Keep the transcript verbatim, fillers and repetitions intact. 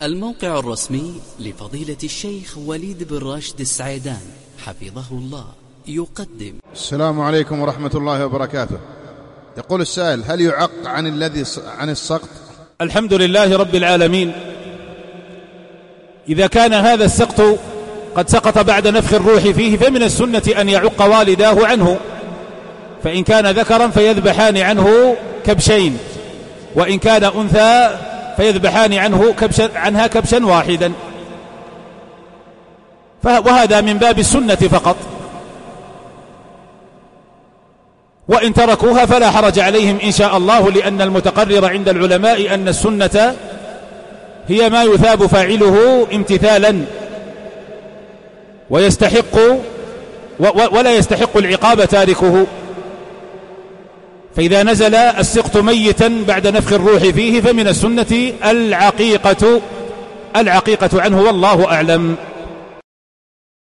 الموقع الرسمي لفضيلة الشيخ وليد بن راشد السعيدان حفظه الله يقدم. السلام عليكم ورحمة الله وبركاته. يقول السائل: هل يعق عن الذي عن السقط؟ الحمد لله رب العالمين. إذا كان هذا السقط قد سقط بعد نفخ الروح فيه فمن السنة أن يعق والداه عنه، فإن كان ذكرا فيذبحان عنه كبشين، وإن كان أنثى فيذبحان عنه كبشا عنها كبشا واحدا، وهذا من باب السنة فقط، وإن تركوها فلا حرج عليهم إن شاء الله، لأن المتقرر عند العلماء أن السنة هي ما يثاب فاعله امتثالا ويستحق ولا يستحق العقاب تاركه. فإذا نزل السقط ميتا بعد نفخ الروح فيه فمن السنة العقيقة العقيقة عنه، والله أعلم.